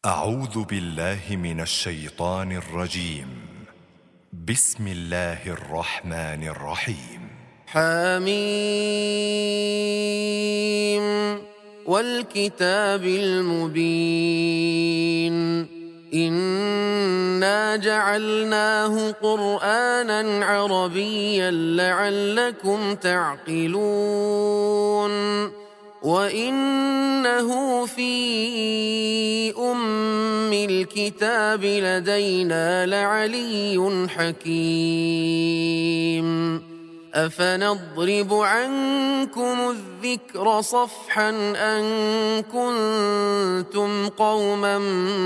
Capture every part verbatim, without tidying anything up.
أعوذ بالله من الشيطان الرجيم. بسم الله الرحمن الرحيم. حميم والكتاب المبين إنا جعلناه قرآنا عربيا لعلكم تعقلون وإنه في أم الكتاب لدينا لعلي حكيم أفنضرب عنكم الذكر صفحا أن كنتم قوما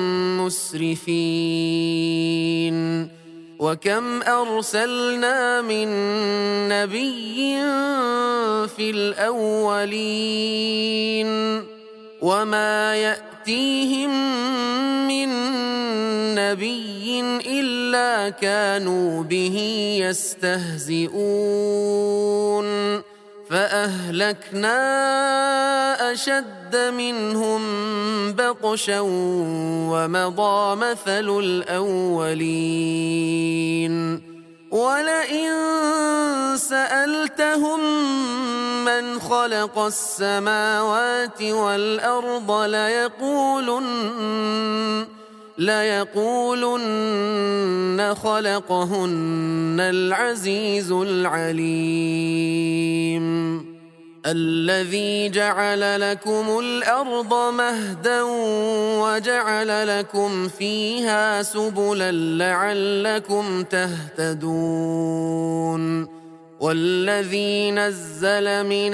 مسرفين وكم أرسلنا من نبي في الأولين وما يأتيهم من نبي إلا كانوا به يستهزئون فأهلكنا أشد منهم بطشا ومضى مثل الأولين ولئن سألتهم من خلق السماوات والأرض ليقولن ليقولن خلقهن العزيز العليم الذي جعل لكم الأرض مهدا وجعل لكم فيها سبلا لعلكم تهتدون والذي نزل من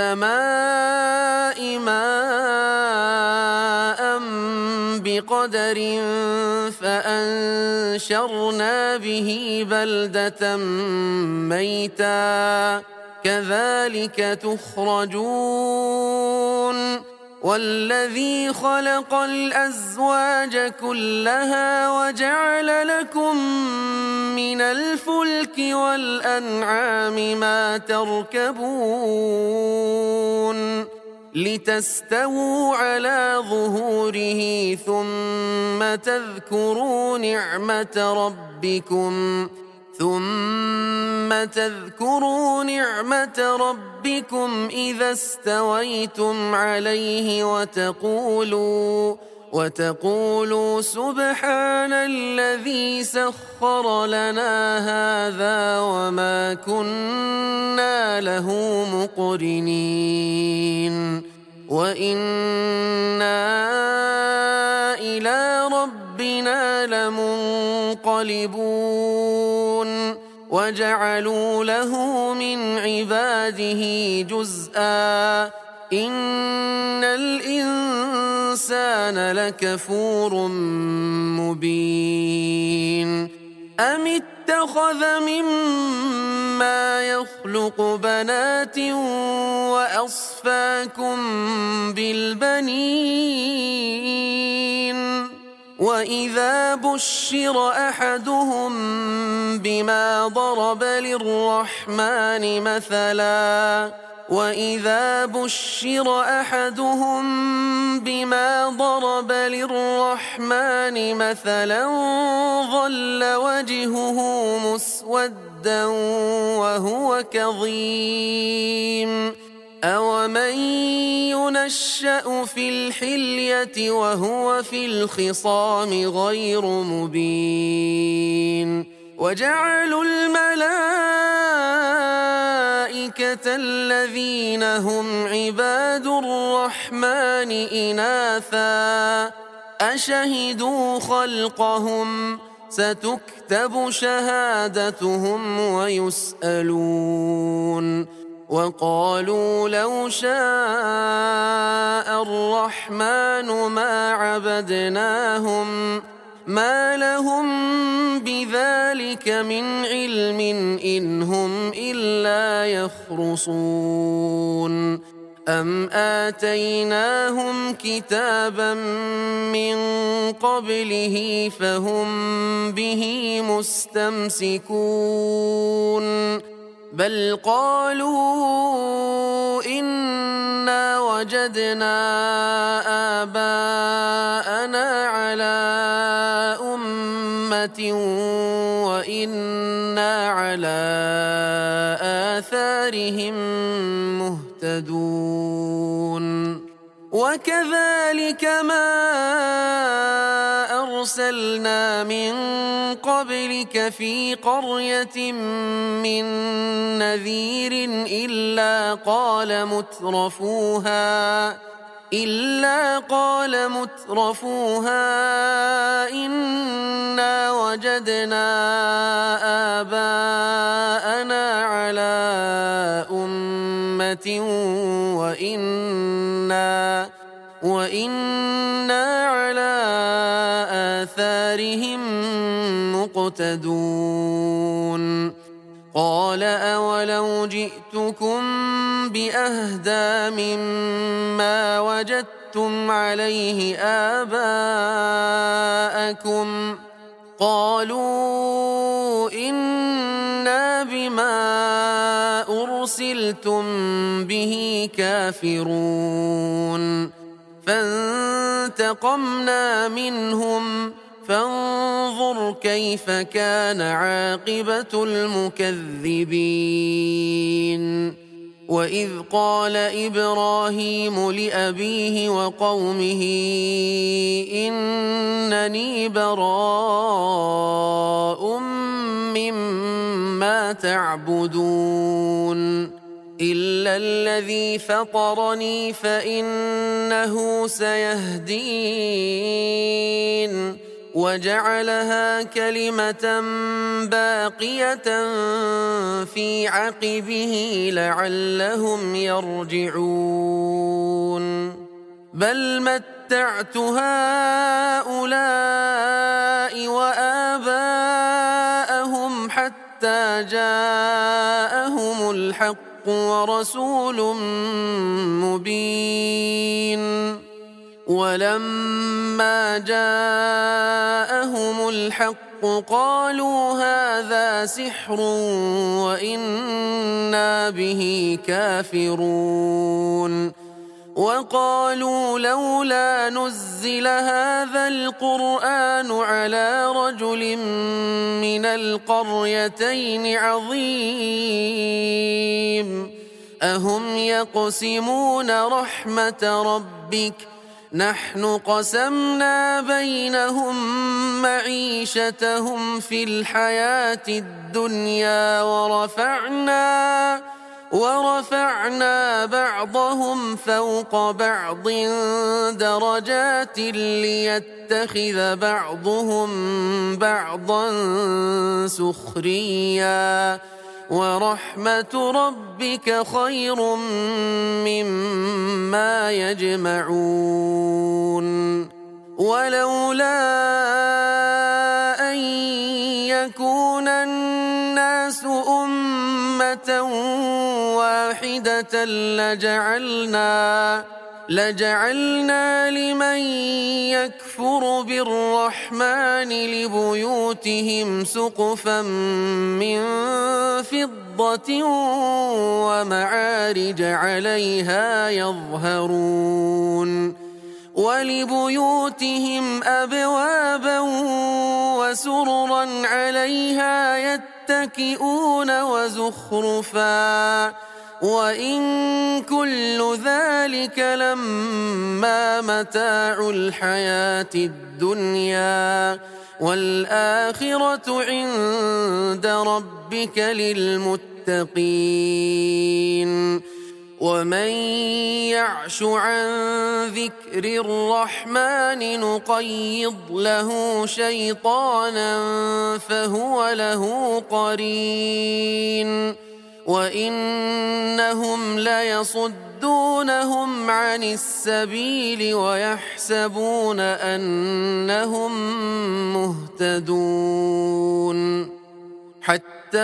السماء ماء بقدر فأنشرنا به بلدة ميتا كذلك تخرجون والذي خلق الأزواج كلها وجعل لكم من الفلك والأنعام ما تركبون لتستووا على ظهوره ثم تذكروا نعمة ربكم ثم تذكروا نعمة ربكم إذا استويتم عليه وتقولوا وتقولوا سبحان الذي سخر لنا هذا وما كنا له مقرنين وإنا إلى ربنا لمنقلبون وجعلوا له من عباده جزءا إن الإنسان لكفور مبين أم اتخذ مما يخلق بنات وأصفاكم بالبنين وإذا بشر أحدهم بما ضرب للرحمن مثلا وإذا بشر أحدهم بما ضرب للرحمن مثلا ظل وجهه مسودا وهو كظيم أومن ينشأ في الحلية وهو في الخصام غير مبين وجعلوا الملائكة الذين هم عباد الرحمن إناثا أشهدوا خلقهم ستكتب شهادتهم ويسألون وقالوا لو شاء الرحمن ما عبدناهم ما لهم بذلك من علم إن هم إلا يخرصون أم آتيناهم كتابا من قبله فهم به مستمسكون بل قالوا إنا وجدنا آباءنا على أمة وإنا على آثارهم مهتدون وكذلك ما أرسلنا من قبلك في قرية من نذير إلا قال مترفوها إلا قال مترفوها إنا وجدنا آباءنا على أمة وإنا وإنا على آثارهم مقتدون قال أولو جئتكم بأهدى مما وجدتم عليه آباءكم قالوا إنا بما أرسلتم به كافرون فانتقمنا منهم فانظر كيف كان عاقبة المكذبين وإذ قال إبراهيم لأبيه وقومه إنني براء مما تعبدون إلا الذي فطرني فإنه سيهدين وجعلها كلمة باقية في عقبه لعلهم يرجعون بل متعت هؤلاء وآباءهم حتى جاءهم الحق ورسول مبين ولما جاءهم الحق قالوا هذا سحر وإنا به كافرون وقالوا لولا نزل هذا القرآن على رجل من القريتين عظيم أهم يقسمون رحمة ربك نحن قسمنا بينهم معيشتهم في الحياة الدنيا ورفعنا ورفعنا بعضهم فوق بعض درجات ليتخذ بعضهم بعضا سخريا ورحمة ربك خير مما يجمعون ولولا أن يكون الناس أمة واحدة لجعلنا لجعلنا لمن يكفر بالرحمن لبيوتهم سقفا من فضة ومعارج عليها يظهرون ولبيوتهم أبوابا وسررا عليها يتكئون وزخرفا وإن كل ذلك لما متاع الحياة الدنيا والآخرة عند ربك للمتقين ومن يعش عن ذكر الرحمن نقيض له شيطانا فهو له قرين وإنهم ليصدونهم عن السبيل ويحسبون أنهم مهتدون حتى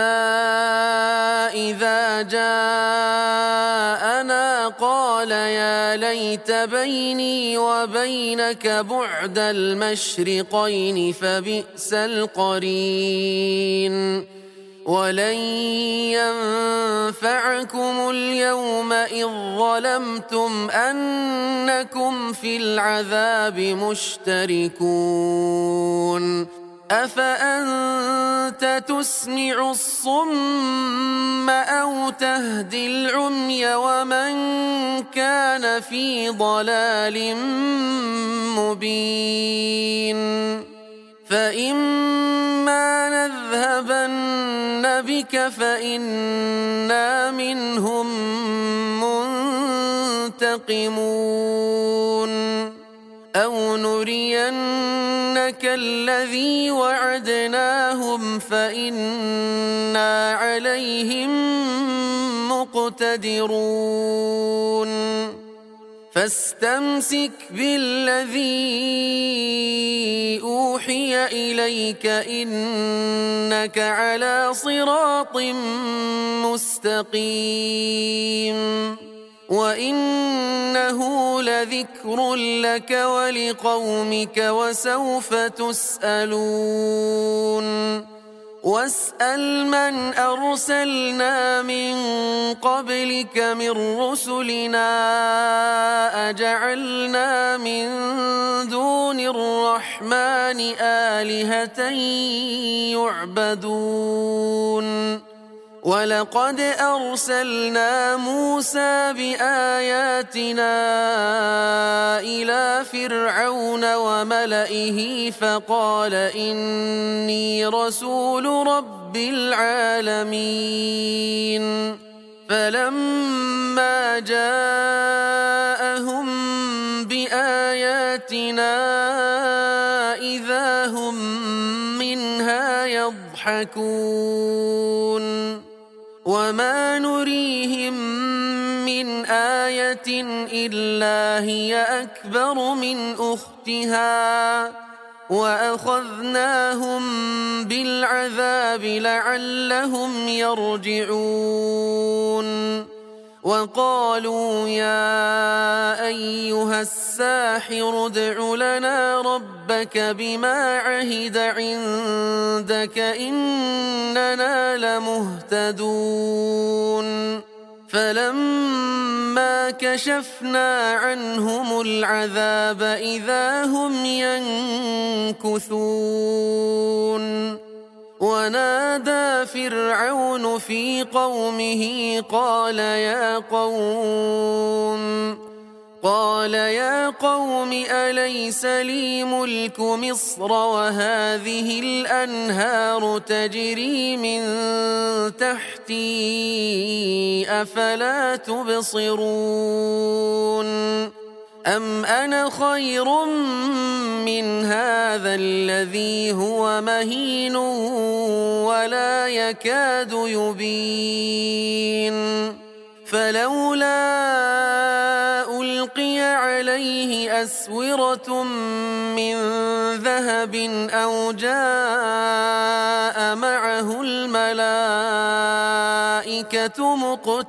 إذا جاءنا قال يا ليت بيني وبينك بعد المشرقين فبئس القرين ولن ينفعكم اليوم إذ ظلمتم أنكم في العذاب مشتركون أفأنت تسمع الصم أو تهدي العمي ومن كان في ضلال مبين فإما نذهبن بك فإنا منهم منتقمون أو نرينك الذي وعدناهم فإنا عليهم مقتدرون فاستمسك بالذي أوحي إليك إنك على صراط مستقيم وإنه لذكر لك ولقومك وسوف تسألون واسأل من أرسلنا من قبلك من رسلنا أجعلنا من دون الرحمن آلهة يعبدون ولقد أرسلنا موسى بآياتنا إلى فرعون وملئه فقال إني رسول رب العالمين فلما جاءهم بآياتنا إذا هم منها يضحكون وما نريهم من آية إلا هي أكبر من أختها وأخذناهم بالعذاب لعلهم يرجعون وقالوا يا أيها الساحر ادع لنا ربك بما عهد عندك إننا لمهتدون فلما كشفنا عنهم العذاب إذا هم ينكثون ونادى فرعون في قومه قال يا قوم قال يا قوم أليس لي ملك مصر وهذه الأنهار تجري من تحتي أفلا تبصرون أم أنا خير من هذا الذي هو مهين ولا يكاد يبين فلولا ألقي عليه أسورة من ذهب أو جاء معه الملائكة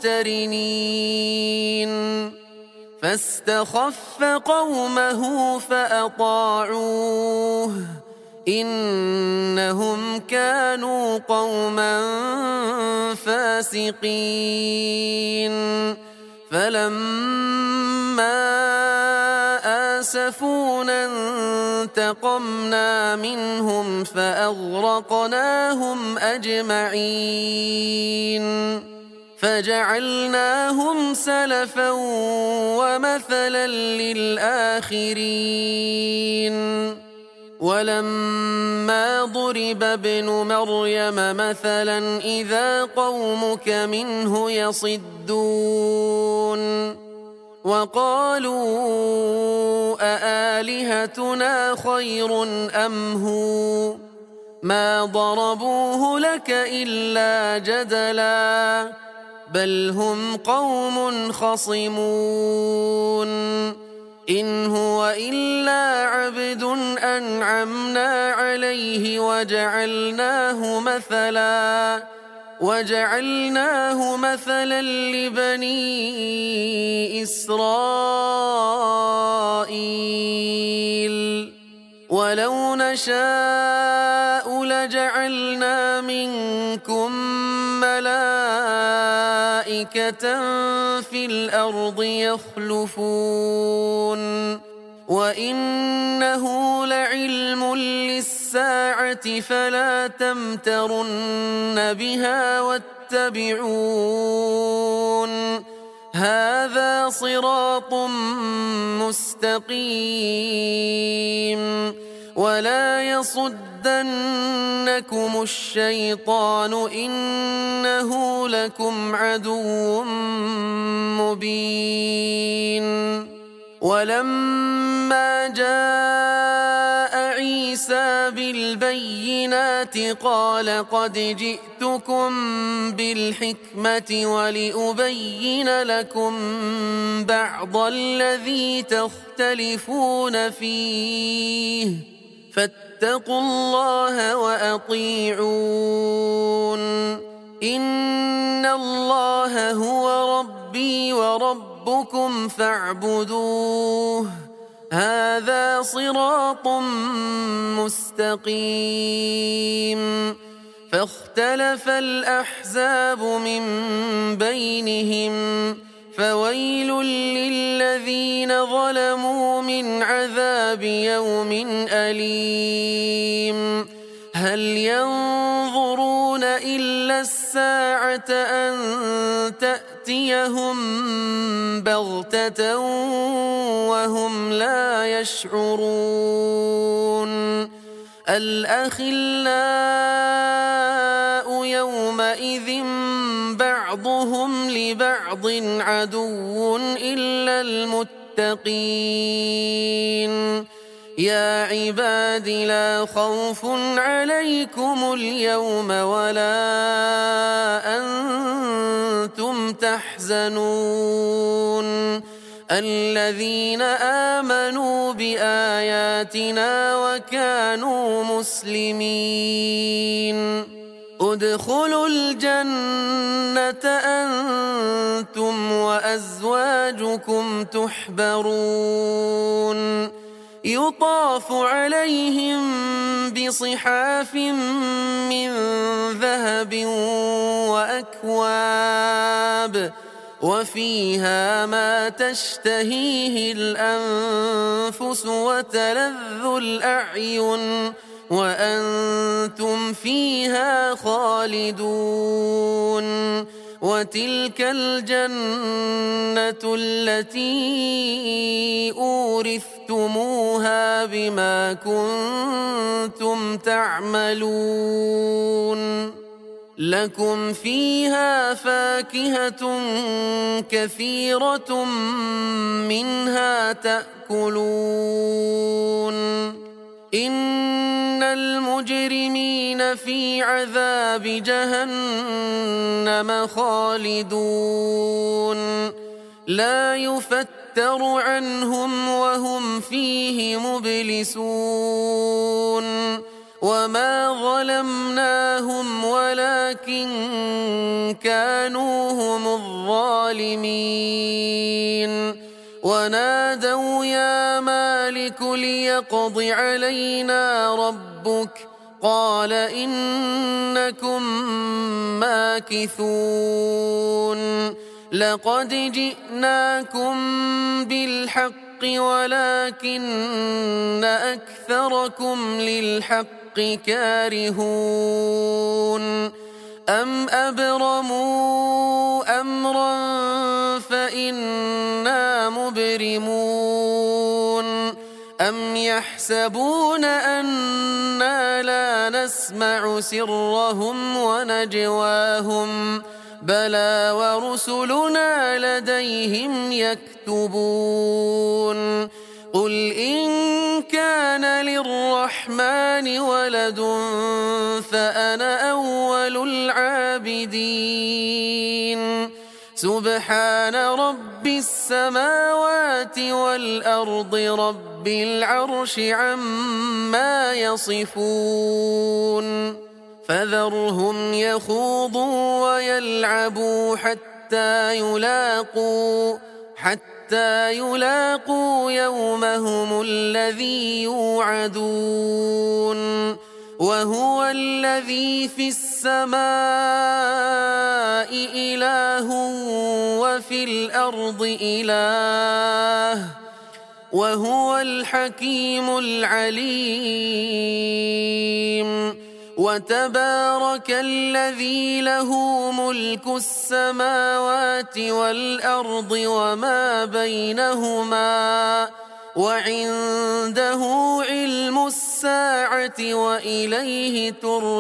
مقترنين فاستخف قومه فأطاعوه إنهم كانوا قوما فاسقين فلما آسفونا انتقمنا منهم فأغرقناهم أجمعين فجعلناهم سلفا ومثلا للآخرين ولما ضرب ابن مريم مثلا إذا قومك منه يصدون وقالوا أآلهتنا خير أم هو ما ضربوه لك إلا جدلا بل هم قوم خصمون إن هو إلا عبد أنعمنا عليه وجعلناه مثلا وجعلناه مثلا لبني إسرائيل ولو نشاء لجعلنا منكم ملائكة في الأرض يخلفون وإنه لعلم للساعة فلا تمترن بها واتبعون هذا صراط مستقيم ولا يصدنكم الشيطان إنه لكم عدو مبين ولما جاء عيسى بالبينات قال قد جئتكم بالحكمة ولأبين لكم بعض الذي تختلفون فيه فاتقوا الله وأطيعون إن الله هو ربي وربكم فاعبدوه هذا صراط مستقيم فاختلف الأحزاب من بينهم فويل للذين ظلموا من عذاب يوم أليم هل ينظرون إلا الساعة أن تأتيهم بغتة وهم لا يشعرون الأخلاء يومئذ بعضهم لبعض عدو إلا المتقين يا عباد لا خوف عليكم اليوم ولا أنتم تحزنون الذين آمنوا بآياتنا وكانوا مسلمين ادخلوا الجنة أنتم وأزواجكم تحبرون يطاف عليهم بصحاف من ذهب وأكواب وفيها ما تشتهيه الأنفس وتلذ الأعين وأنتم فيها خالدون وتلك الجنة التي أورثتموها بما كنتم تعملون لكم فيها فاكهة كثيرة منها تأكلون إن المجرمين في عذاب جهنم خالدون لا يفتر عنهم وهم فيه مبلسون وما ظلمناهم ولكن كانوا هم الظالمين ونادوا يا مالك ليقض علينا ربك قال إنكم ماكثون لقد جئناكم بالحق ولكن أكثركم للحق كارهون أم أبرموا أمرا فإنا مبرمون أم يحسبون أنا لا نسمع سرهم ونجواهم بلى ورسلنا لديهم يكتبون قل إن كان للرحمن ولد فأنا أول العابدين سبحان رب السماوات والأرض رب العرش عما يصفون فذرهم يخوضوا ويلعبوا حتى يلاقوا حتى حتى يلاقوا يومهم الذي يوعدون وهو الذي في السماء إله وفي الأرض إله وهو الحكيم العليم وتبارك الذي له ملك السماوات والأرض وما بينهما وعنده علم الساعة وإليه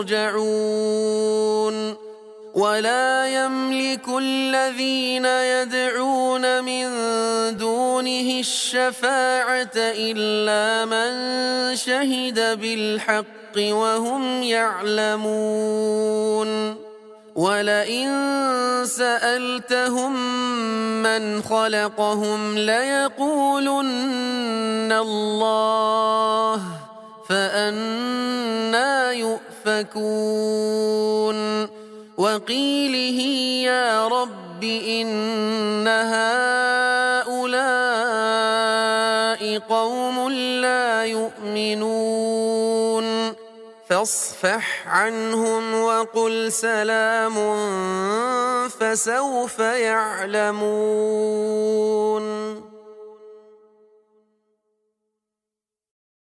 ترجعون ولا يملك الذين يدعون من دونه الشفاعة إلا من شهد بالحق وهم يعلمون ولئن سألتهم من خلقهم ليقولن الله فأنى يؤفكون وقيله يا رب إن هؤلاء قوم لا يؤمنون فاصفح عنهم وقل سلام فسوف يعلمون.